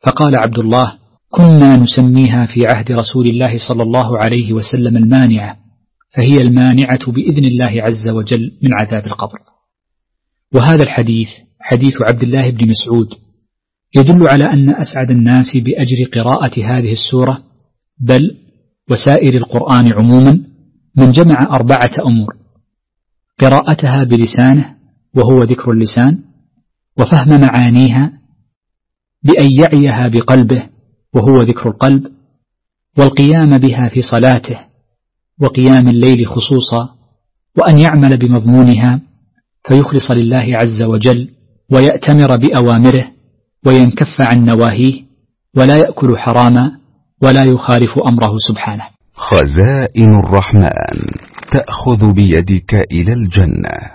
فقال عبد الله: كنا نسميها في عهد رسول الله صلى الله عليه وسلم المانعة، فهي المانعة بإذن الله عز وجل من عذاب القبر. وهذا الحديث حديث عبد الله بن مسعود يدل على أن أسعد الناس بأجر قراءة هذه السورة بل وسائر القرآن عموما من جمع 4 أمور: قراءتها بلسانه وهو ذكر اللسان، وفهم معانيها بأن يعيها بقلبه وهو ذكر القلب، والقيام بها في صلاته وقيام الليل خصوصا، وأن يعمل بمضمونها فيخلص لله عز وجل ويأتمر بأوامره وينكف عن نواهيه ولا يأكل حراما ولا يخالف أمره سبحانه. خزائن الرحمن تأخذ بيدك إلى الجنة.